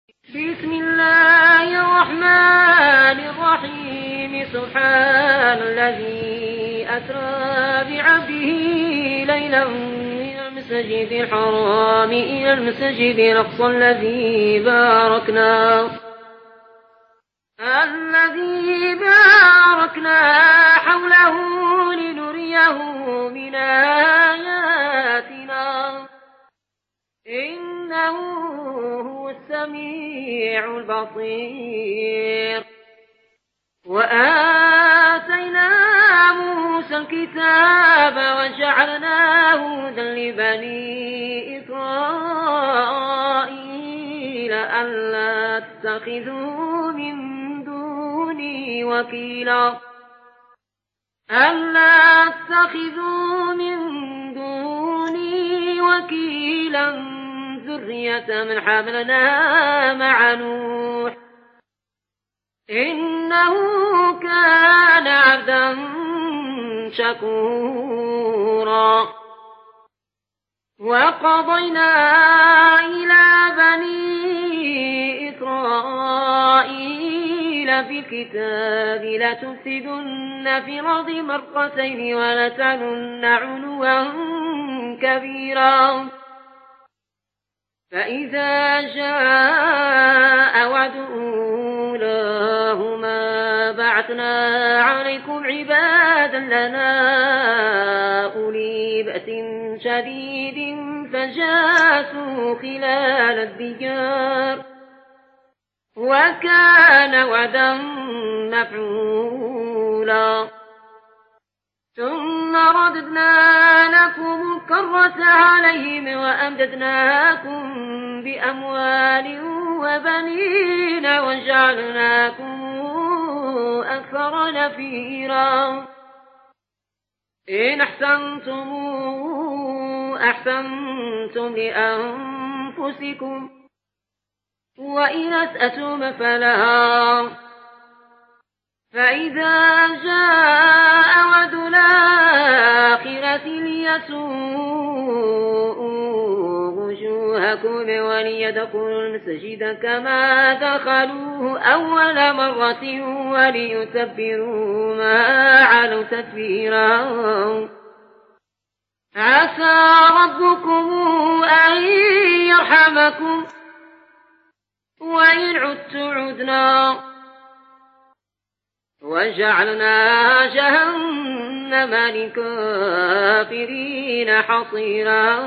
بسم الله الرحمن الرحيم. سبحان الذي أسرى بعبده ليلا من المسجد الحرام إلى المسجد الأقصى الذي باركنا حوله لنريه من آياتنا إنه هو السميع البصير. وآتينا موسى الكتاب وجعلناه هدى لبني إسرائيل ألا تتخذوا من دوني وكيلا ذرية من حملنا مع نوح إنه كان عبدا شكورا. وقضينا إلى بني إسرائيل في الكتاب لتفسدن في الأرض مرتين ولتعلن علوا كبيرا. فإذا جاء وعد أولاهما بعثنا عليكم عبادا لنا أولي بأس شديد فجاسوا خلال الديار وكان وعدا مفعولا. ثم رددنا لكم الكرة عليهم وأمددناكم بأموال وبنين وجعلناكم أكثر نفيرا. إن أحسنتم لأنفسكم وإن أسأتم فلها. فإذا جاء وعد الآخرة ليسوءوا وجوهكم وليدخلوا المسجد كما دخلوه أول مرة وليتبروا ما علوا تتبيرا. عسى ربكم أن يرحمكم وإن عدتم عدنا. وجعلنا جهنم للكافرين حصيرا.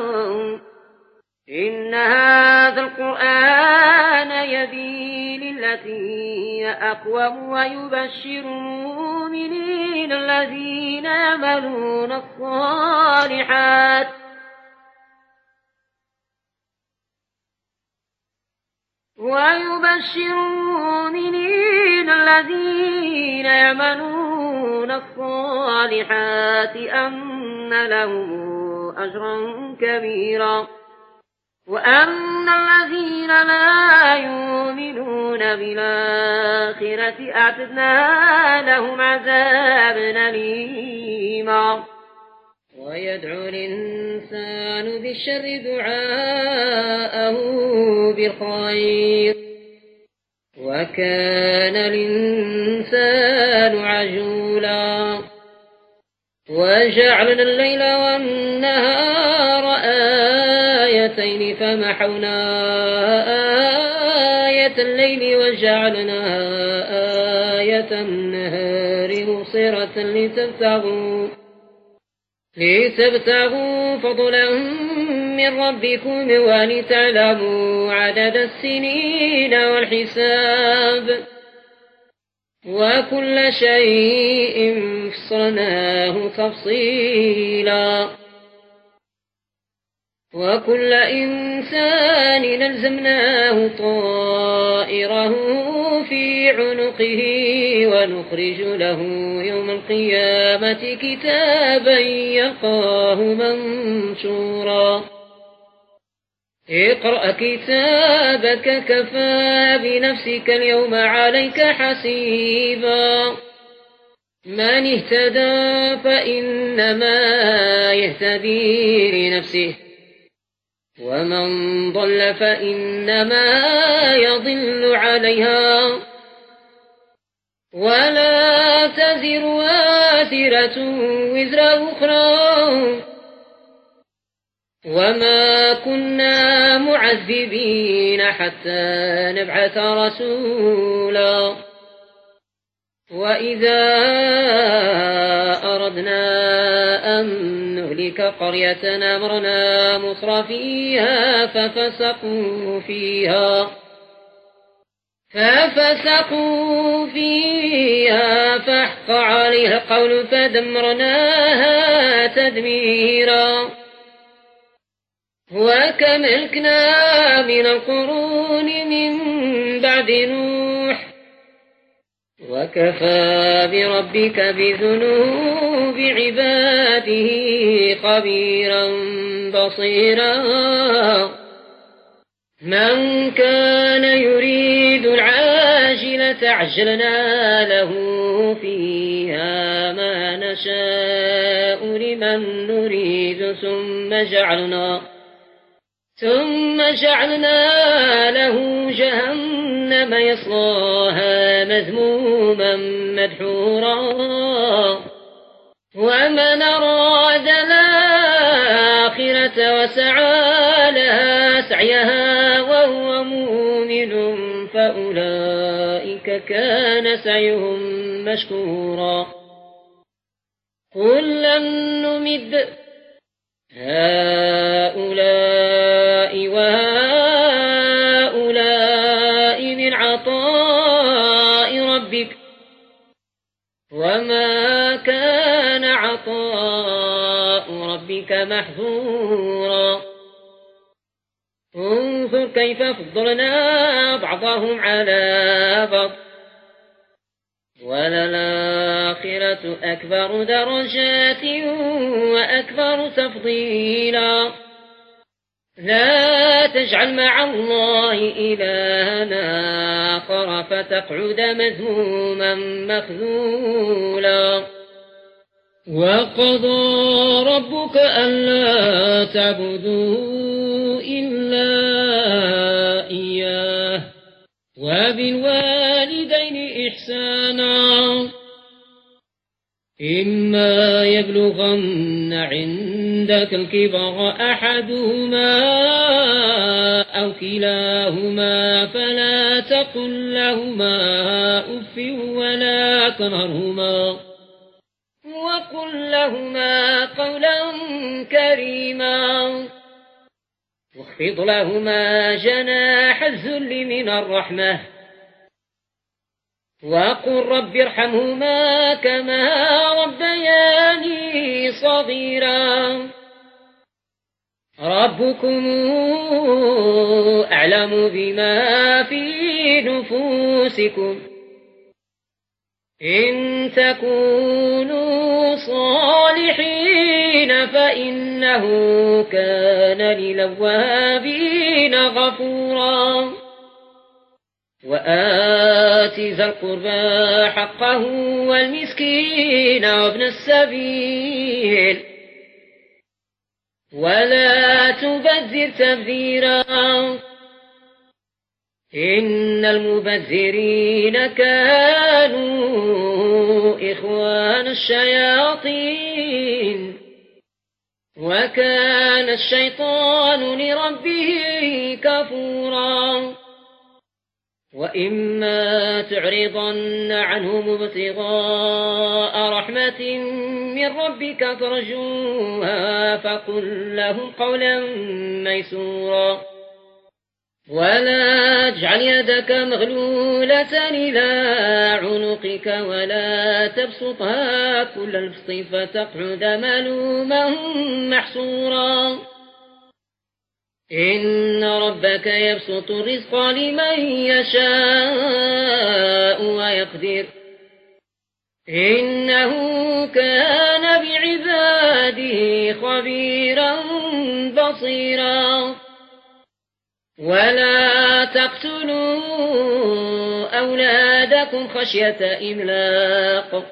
إن هذا القرآن يهدي للتي هي أقوم ويبشر المؤمنين الذين يعملون الصالحات أن لهم أجرا كبيرا. وأن الذين لا يؤمنون بالآخرة أعتدنا لهم عذابا أليما. ويدعو الإنسان بالشر دعاءه بالخير وكان الإنسان عجولا. وجعلنا الليل والنهار آيتين فمحونا آية الليل وجعلنا آية النهار مبصرة لتبتغوا فضلا من ربكم ولتعلموا عدد السنين والحساب وكل شيء فصلناه تفصيلا. وكل إنسان ألزمناه طائره في عنقه ونخرج له يوم القيامة كتابا يلقاه منشورا. اقرأ كتابك كفى بنفسك اليوم عليك حسيبا. من اهتدى فإنما يهتدي لنفسه ومن ضل فإنما يضل عليها ولا تزر وازرة وزر أخرى وما كنا معذبين حتى نبعث رسولا وإذا أردنا أن نهلك قرية أمرنا مترفيها ففسقوا فيها فحق عليها القول فدمرناها تدميرا وكم أهلكنا من القرون من بعد نوح وكفى بربك بذنوب عباده خبيرا بصيرا من كان يريد العاجلة عجلنا له فيها ما نشاء لمن نريد ثم جعلنا له جهنم يصلاها مذموما مدحورا ومن أراد الآخرة وسعى لها سعيها وهو مؤمن فأولئك كان سعيهم مشكورا كلا نمد هؤلاء وهؤلاء من عطاء ربك وما كان عطاء ربك محظورا انظر كيف فضلنا بعضهم على بعض وللآخرة أكبر درجات وأكبر تفضيلا لا تجعل مع الله إلها آخر فتقعد مذموما مخذولا وقضى ربك ألا تعبدوا إلا إياه وبالوالدين إحسانا إما يبلغن عندك الكبر أحدهما أو كلاهما فلا تقل لهما أف ولا تنهرهما وقل لهما قولا كريما واخفض لهما جناح الذل من الرحمة وقل رب ارحمهما كما ربياني صغيرا ربكم أعلم بما في نفوسكم إن تكونوا صالحين فإنه كان للأوابين غفورا وآت ذا القربى حقه والمسكين وابن السبيل ولا تبذر تبذيرا إن المبذرين كانوا إخوان الشياطين وكان الشيطان لربه كفورا وإما تعرضن عنهم ابتغاء رحمة من ربك ترجوها فقل لهم قولا ميسورا ولا تجعل يدك مغلولة إلى عنقك ولا تبسطها كل البسط فتقعد ملوما محسورا إن ربك يبسط الرزق لمن يشاء ويقدر إنه كان بعباده خبيرا بصيرا ولا تقتلوا أولادكم خشية إملاق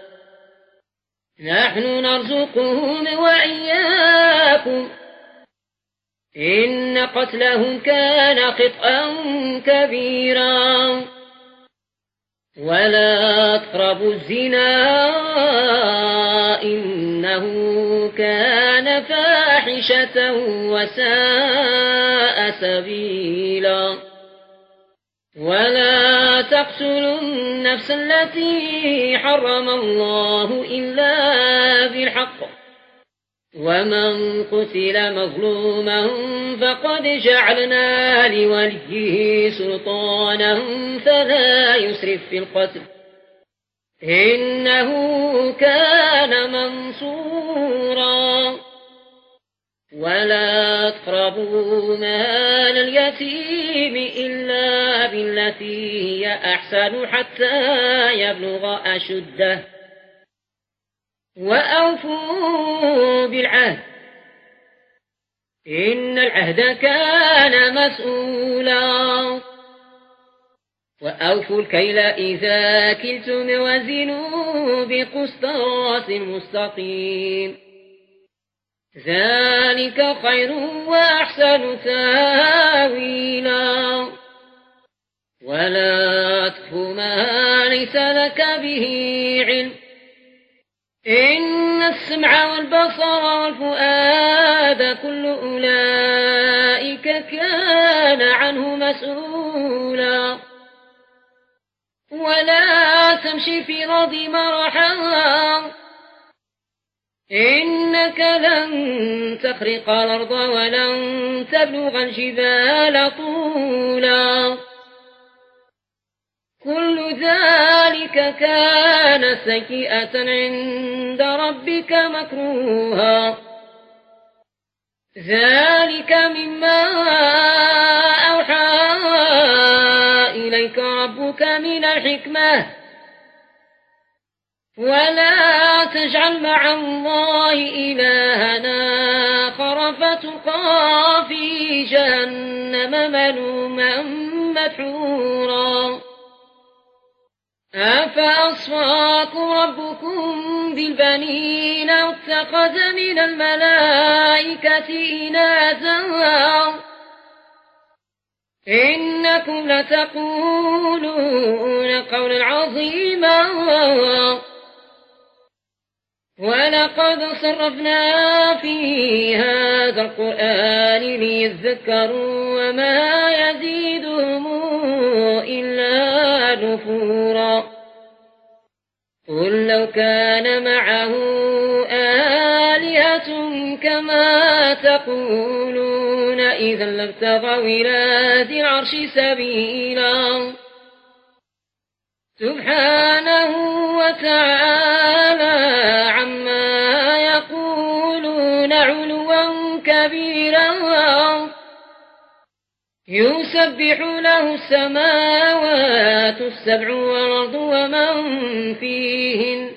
نحن نرزقهم وإياكم إن قتلهم كان خطأ كبيرا ولا تقربوا الزنا إنه كان فاحشة وساء سبيلا ولا تقتلوا النفس التي حرم الله إلا بالحق ومن قتل مظلوما فقد جعلنا لوليه سلطانا فلا يسرف في القتل إنه كان منصورا ولا تقربوا مال اليتيم إلا بالتي هي أحسن حتى يبلغ أشده وأوفوا بالعهد إن العهد كان مسؤولا وأوفوا الكيل إذا كلتم وزنوا بقسطاس مستقيم ذلك خير وأحسن تاويلا ولا تخف ما ليس لك به علم إن السمع والبصر والفؤاد كل أولئك كان عنه مسؤولا ولا تمشي في الأرض مرحا إنك لن تخرق الأرض ولن تبلغ الجبال طولا كل ذلك كان سيئة عند ربك مكروها ذلك مما أوحى إليك ربك من الحكمة ولا تجعل مع الله إلهنا آخر فتلقى في جهنم ملوما مدحورا أفأصفاكم ربكم بالبنين واتخذ من الملائكة إناثا إنكم لتقولون قولا عظيما ولقد صرفنا في هذا القرآن ليذكروا وما يزيدهم إلا نفورا قل لو كان معه آلهة كما تقولون إذا لابتغوا إلى ذي العرش سبيلا سبحانه وتعالى عما يقولون علوا كبيرا يسبح له السماوات السبع والأرض ومن فيهن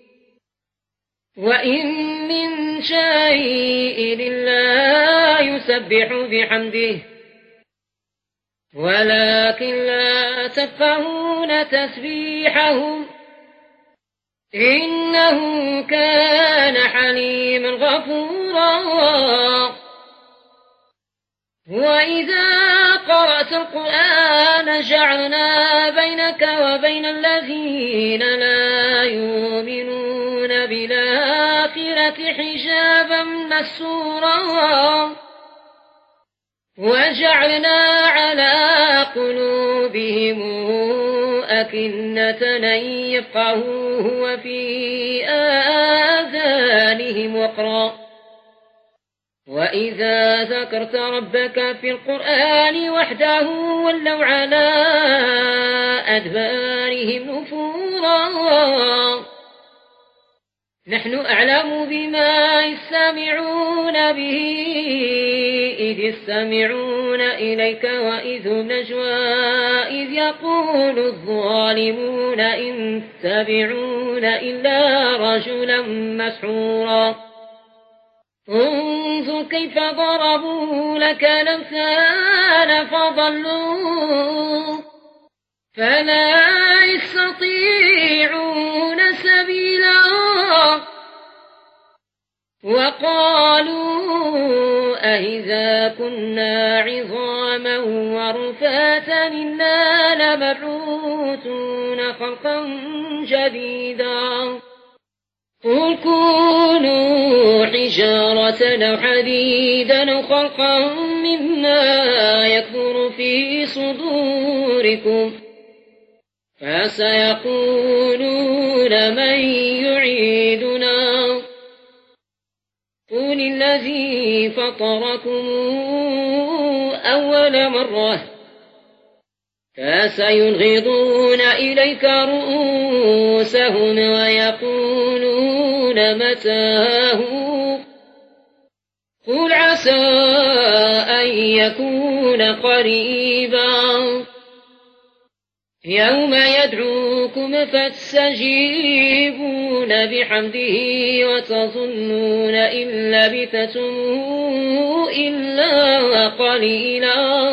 وإن من شيء إلا يسبح بحمده ولكن لا تفقهون تسبيحهم إنه كان حليما غفورا وإذا قرأت القرآن جعلنا بينك وبين الذين لا يؤمنون بالآخرة حجابا مستورا وجعلنا على قلوبهم أكنة أن يفقهوه وفي آذانهم وقرا وإذا ذكرت ربك في القرآن وحده ولوا على أدبارهم نفورا نحن أعلم بما يستمعون به إذ يستمعون إليك وإذ هم نجوى إذ يقول الظالمون إن تتبعون إلا رجلا مسحورا انظر كيف ضربوا لك الأمثال فضلوا فلا يستطيعون سبيلا وقالوا أإذا كنا عظاما ورفاتا إنا لمبعوثون خلقا جديدا قل كونوا حجارة أو حديدا أو خلقا مما يكبر في صدوركم فسيقولون من يعيدنا قل الذي فطركم أول مرة فسينغضون إليك رؤوسهم ويقولون متاه قل عسى أن يكون قريبا يوم يدعوكم فاستجيبون بحمده وتظنون إن لبثتم إلا قليلا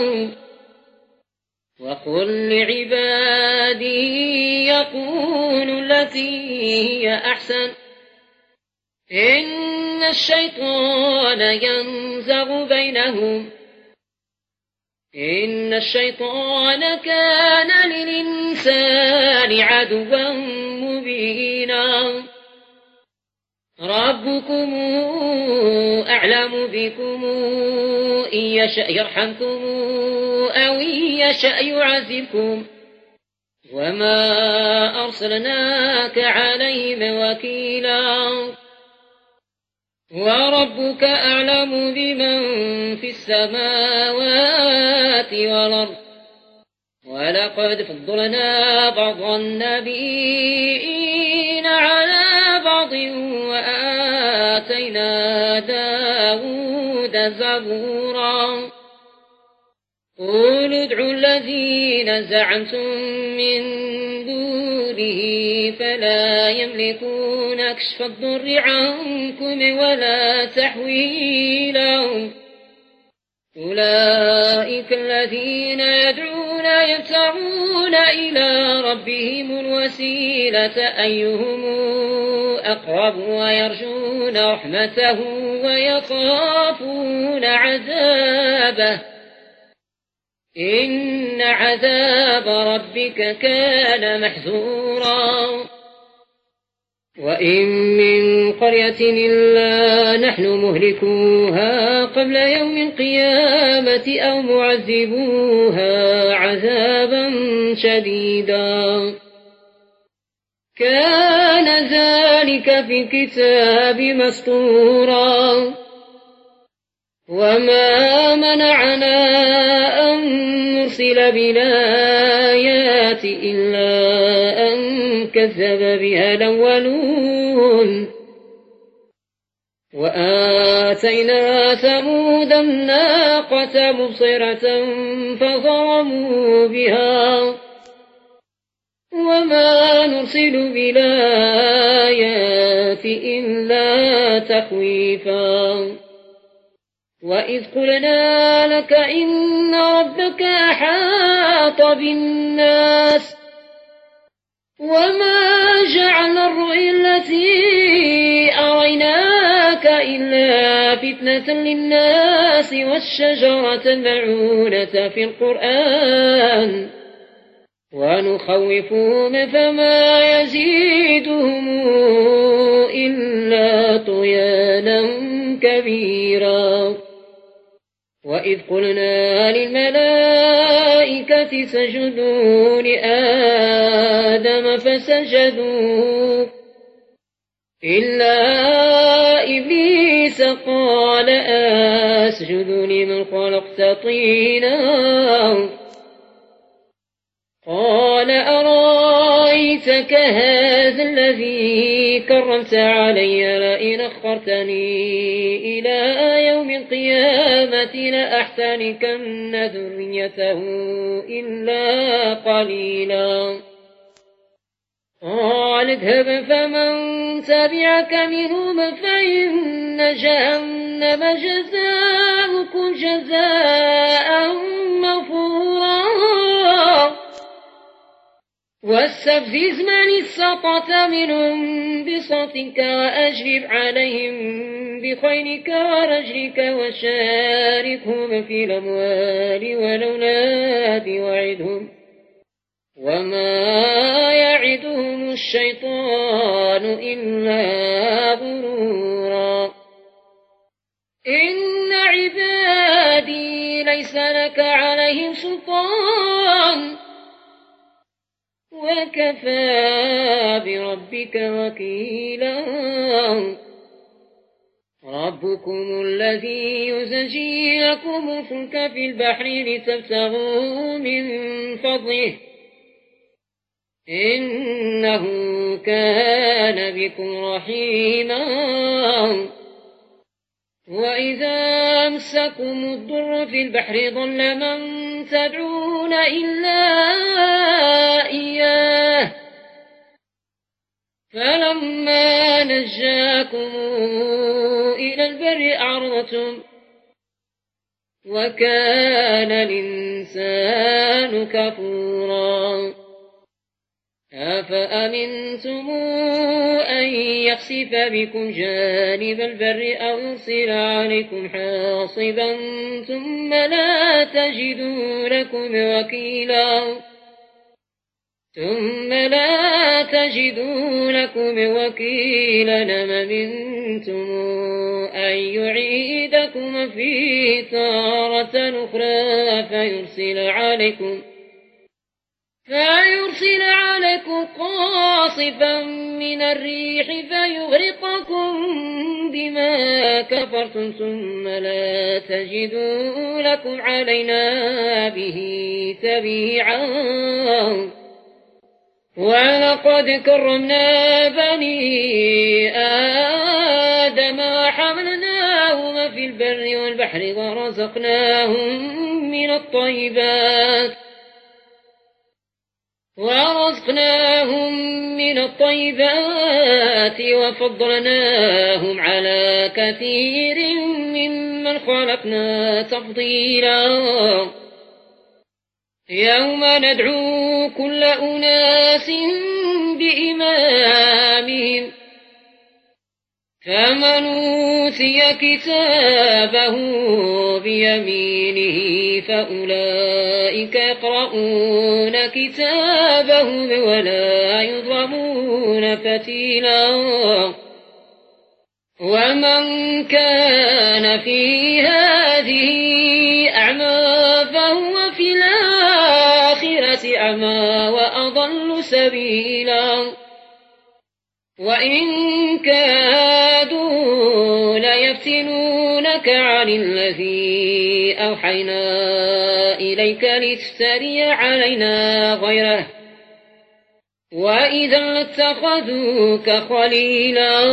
وقل لعبادي يقولوا التي هي أحسن إن الشيطان ينزغ بينهم إن الشيطان كان للإنسان عدوا مبينا ربكم أعلم بكم إن يشأ يرحمكم أو إن يشأ يعذبكم وما أرسلناك عليهم وكيلا وربك أعلم بمن في السماوات والأرض ولقد فضلنا بعض النبيين على بعض وآتينا داود زبورا قل ادعوا الذين زعمتم من دونه فلا يملكون كشف الضر عنكم ولا تحويلا أولئك الذين يدعون يبتغون إلى ربهم الوسيلة أيهم أقرب ويرجون رحمته ويخافون عذابه إن عذاب ربك كان محذورا وإن من قرية إلا نحن مهلكوها قبل يوم القيامة أو معذبوها عذابا شديدا كان ذلك في الكتاب مسطورا وما منعنا أن نرسل بالآيات إلا أن كذب بها الأولون وآتينا ثمود الناقة مبصرة فظلموا بها وما نرسل بالآيات إلا تخويفا وإذ قلنا لك إن ربك أحاط بالناس وما جعلنا الرؤيا التي أريناك إلا فتنة للناس والشجرة الملعونة في القرآن ونخوفهم فما يزيدهم إلا طغيانا كبيرا وإذ قلنا للملائكة اسجدوا لآدم فسجدوا إلا إبليس قال أسجد لمن خلقت طينا قال أرأيتك هذا الذي كرمت علي لئن أخرتني إلى يوم القيامة لأحتركن ذريته إلا قليلا قال اذهب فمن تبعك منهم فإن جهنم جزاؤكم جزاء مغفورا واستفزز من استطعت منهم بصوتك وأجلب عليهم بخيلك ورجلك وشاركهم في الأموال والأولاد وعدهم وما يعدهم الشيطان إلا غرورا إن عبادي ليس لك عليهم سلطان وكفى بربك وكيلا ربكم الذي يزجي لكم الفلك في البحر لتبتغوا من فضله إنه كان بكم رحيما وإذا أمسكم الضر في البحر ضل من تدعون إلا إياه فلما نجاكم إلى البر أعرضتم وكان الإنسان كفورا أفأمنتم أن يخسف بكم جانب البر أو يرسل عليكم حاصبا ثم لا تجدوا لكم وكيلا أم أمنتم أن يعيدكم فيه تارة أخرى فيرسل عليكم قاصفا من الريح فيغرقكم بما كفرتم ثم لا تجدوا لكم علينا به تبيعا ولقد كرمنا بني آدم وحملناهم في البر والبحر ورزقناهم من الطيبات وفضلناهم على كثير ممن خلقنا تفضيلا يوم ندعو كل أناس بإمامهم فمن أوتي كتابه بيمينه فأولئك يقرؤون كتابهم ولا يظلمون فتيلا ومن كان في هذه أعمى فهو في الآخرة أعمى وأضل سبيلا وإن كادوا ليفتنونك عن الذي أوحينا إليك لتفتري علينا غيره وإذا لاتخذوك خليلا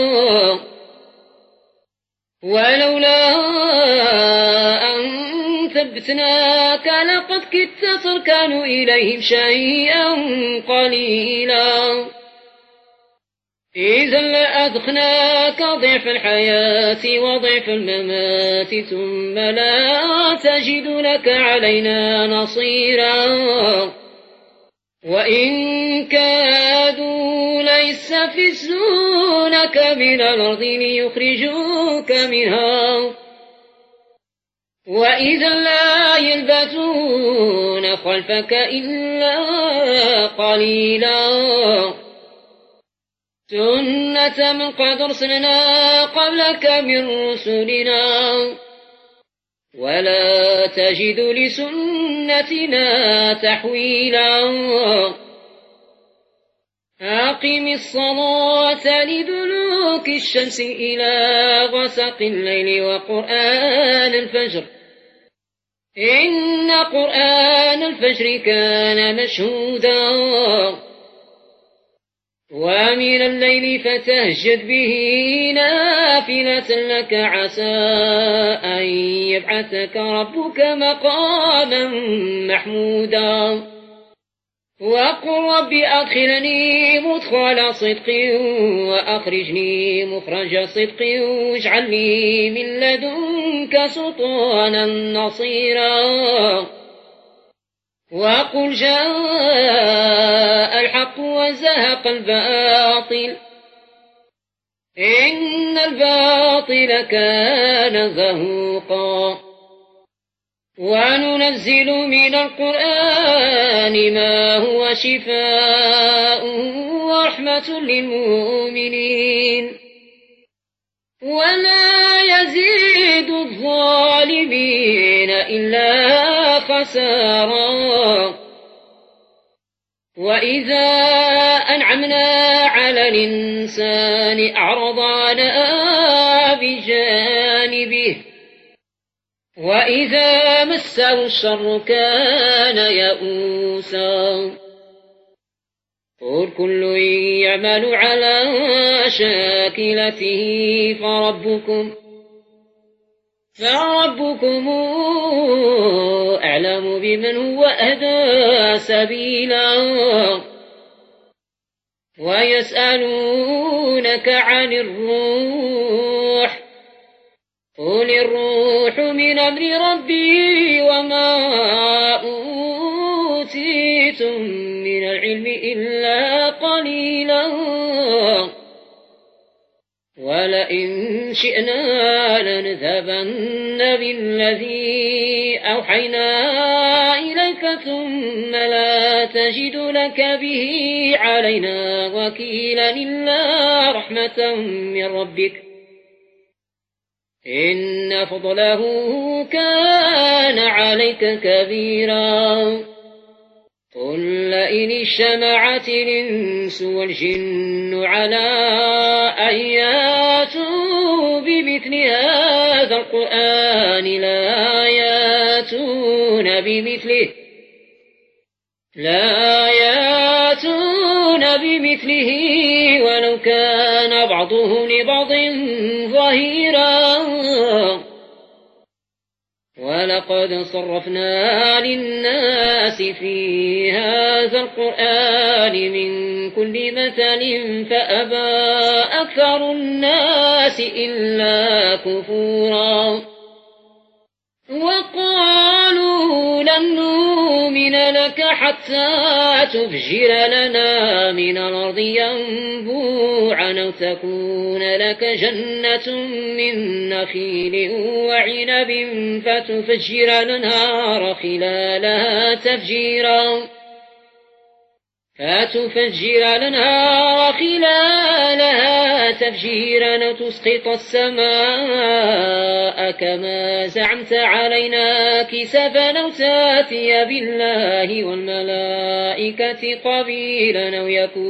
ولولا أن ثبتناك لقد كدت تركن إليهم شيئا قليلا إذا لأذقناك ضعف الحياة وضعف الممات ثم لا تجد لك علينا نصيرا وإن كادوا ليستفزونك من الأرض ليخرجوك منها وإذا لا يلبثون خلفك إلا قليلا سنة من قد أرسلنا قبلك من رسلنا ولا تجد لسنتنا تحويلا أقم الصلاة لدلوك الشمس إلى غسق الليل وقرآن الفجر إن قرآن الفجر كان مشهودا ومن الليل فتهجد به نافلة لك عسى أن يبعثك ربك مقاما محمودا وقل رب أدخلني مدخل صدق وأخرجني مخرج صدق واجعل لي من لدنك سلطانا نصيرا وقل جاء الحق الحق وزهق الباطل إن الباطل كان زهوقا وننزل من القرآن ما هو شفاء ورحمة للمؤمنين ولا يزيد الظالمين إلا خسارا وإذا أنعمنا على الإنسان أعرض عنها بجانبه وإذا مسه الشر كان يئوسا قل كل يعمل على شاكلته فربكم أعلم بمن هو أهدى سبيلا ويسألونك عن الروح قل الروح من أمر ربي وما أوتيتم من العلم إلا قليلا ولئن شئنا لنذهبن بالذي أوحينا إليك ثم لا تجد لك به علينا وكيلا إلا رحمة من ربك إن فضله كان عليك كبيرا قل لئن اجتمعت الإنس والجن على أن ياتوا بمثل هذا القرآن لا ياتون بمثله ولو كان بعضهم لبعض ظهيرا ولقد صرفنا للناس في هذا القرآن من كل مثل فأبى أكثر الناس إلا كفورا وقالوا لن نؤمن لك حتى تفجر لنا من الأرض ينبوعا أو تكون لك جنة من نخيل وعنب فتفجر الأنهار خلالها تفجيرا تسقط السماء كما زعمت علينا كسفا أو تاتي بالله والملائكة قبيلا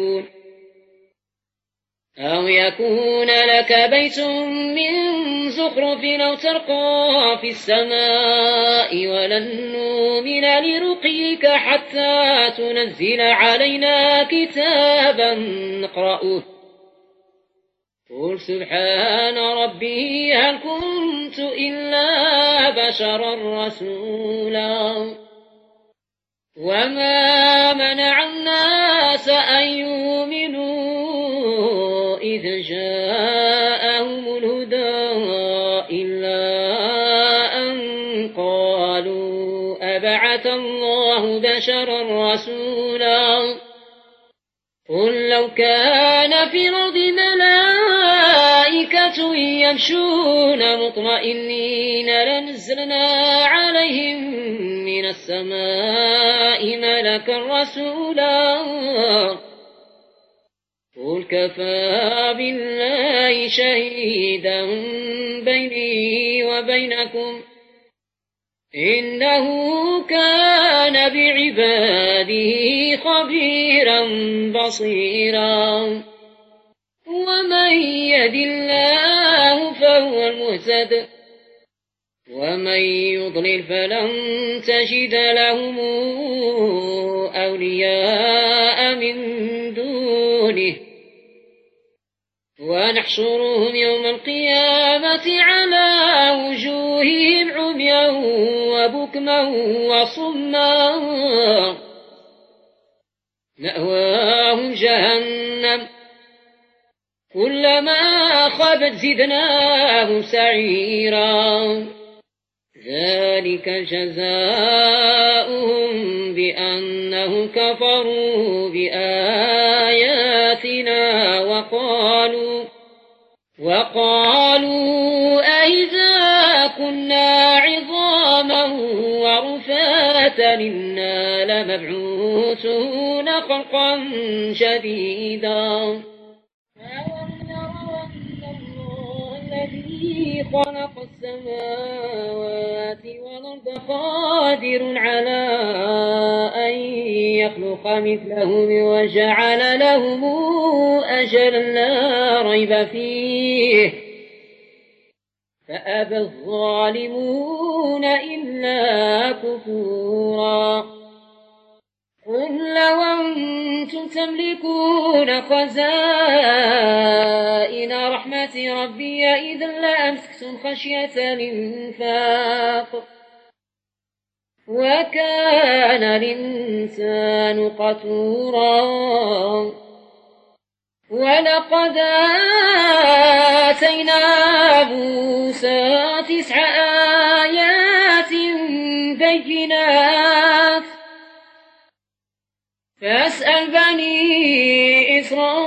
أو يكون لك بيت من زخرف أو ترقى في السماء ولن نؤمن لرقيك حتى تنزل علينا كتابا نقرأه قل سبحان ربي هل كنت إلا بشرا رسولا وما منع الناس أن يؤمنوا إذ جاءهم الهدى إلا أن قالوا أبعث الله بشرا رسولا قل لو كان في الأرض ملائكة يمشون مطمئنين لنزلنا عليهم من السماء ملكا رسولا قل كفى بالله شهيدا بيني وبينكم إنه كان بعباده خبيرا بصيرا ومن يهد الله فهو المهتد ومن يضلل فلن تجد لهم أولياء من دونه ونحشرهم يوم القيامة على وجوههم عميا وبكما وصما مأواهم جهنم كلما خبت زدناهم سعيرا ذلك جزاؤهم بأنهم كفروا بآياتنا وقالوا أئذا كنا عظاما ورفاتا إنا لمبعوثون خلقا جديدا الذي خلق السماوات والأرض قادر على أن يخلق مثلهم وجعل لهم أجلا لا ريب فيه فأبى الظالمون إلا كفورا قل لو أنتم تملكون خزائن رحمة ربي إذا لأمسكتم خشية الإنفاق وكان الإنسان قتورا ولقد آتينا موسى 9 آيات بينات فاسأل بني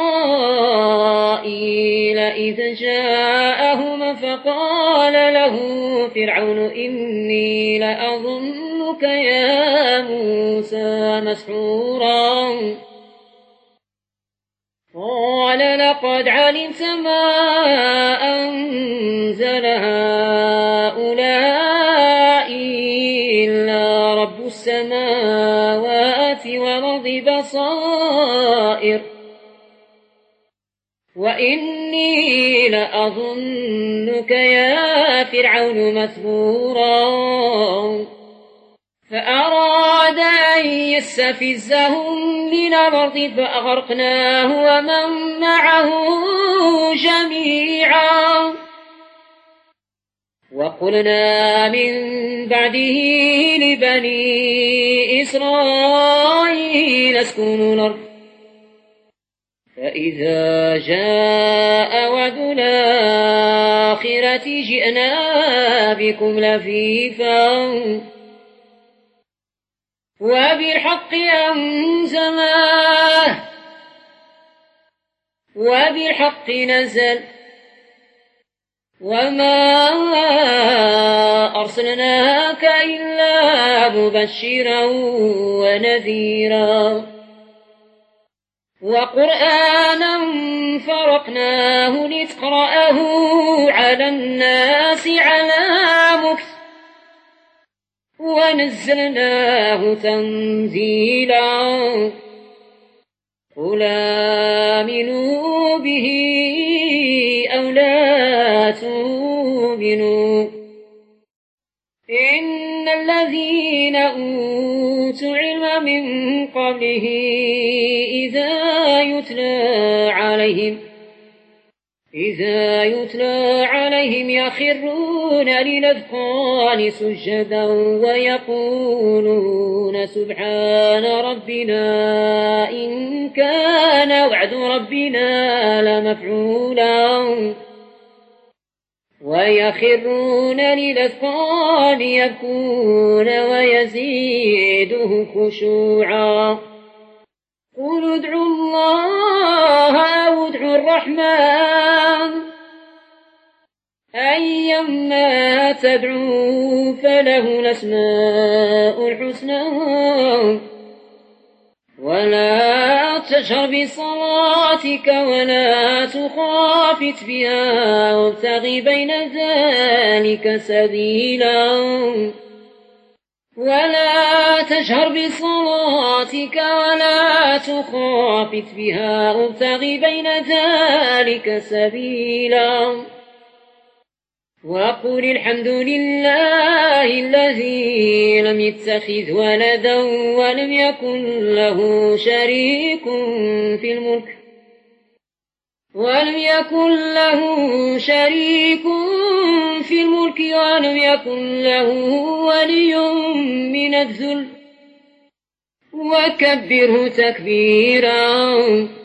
إسرائيل إذ جاءهم فقال له فرعون إني لأظنك يا موسى مسحورا قال لقد علمت ما أنزل هؤلاء إلا رب السماوات والأرض بصائر وإني لأظنك يا فرعون مثبورا فأراد أن يستفزهم من الأرض فأغرقناه ومن معه جميعا وقلنا من بعده لبني إسرائيل اسكنوا الأرض فإذا جاء وعد الآخرة جئنا بكم لفيفا وبالحق أنزلناه وبالحق نزل وما أرسلناك إلا مبشرا ونذيرا وقرآنا فرقناه لتقرأه على الناس على مكث ونزلناه تنزيلا قل آمنوا به أو لا تؤمنوا إن الذين أوتوا العلم من قبله إذا يتلى عليهم يخرون للأذقان سجدا ويقولون سبحان ربنا إن كان وعد ربنا لمفعولا ويخرون للأذقان يبكون ويزيده خشوعا قل ادعوا الله أو ادعوا الرحمن أيما تدعوا فله الأسماء الحسنى ولا تجهر بصلاتك ولا تخافت بها وابتغ بين ذلك سبيلا ولا تجهر بصلاتك ولا تخافت بها وابتغ بين ذلك سبيلا وقل الحمد لله الذي لم يتخذ ولدا ولم يكن له شريك في الملك ولم يكن له ولي من الذل وكبره تكبيرا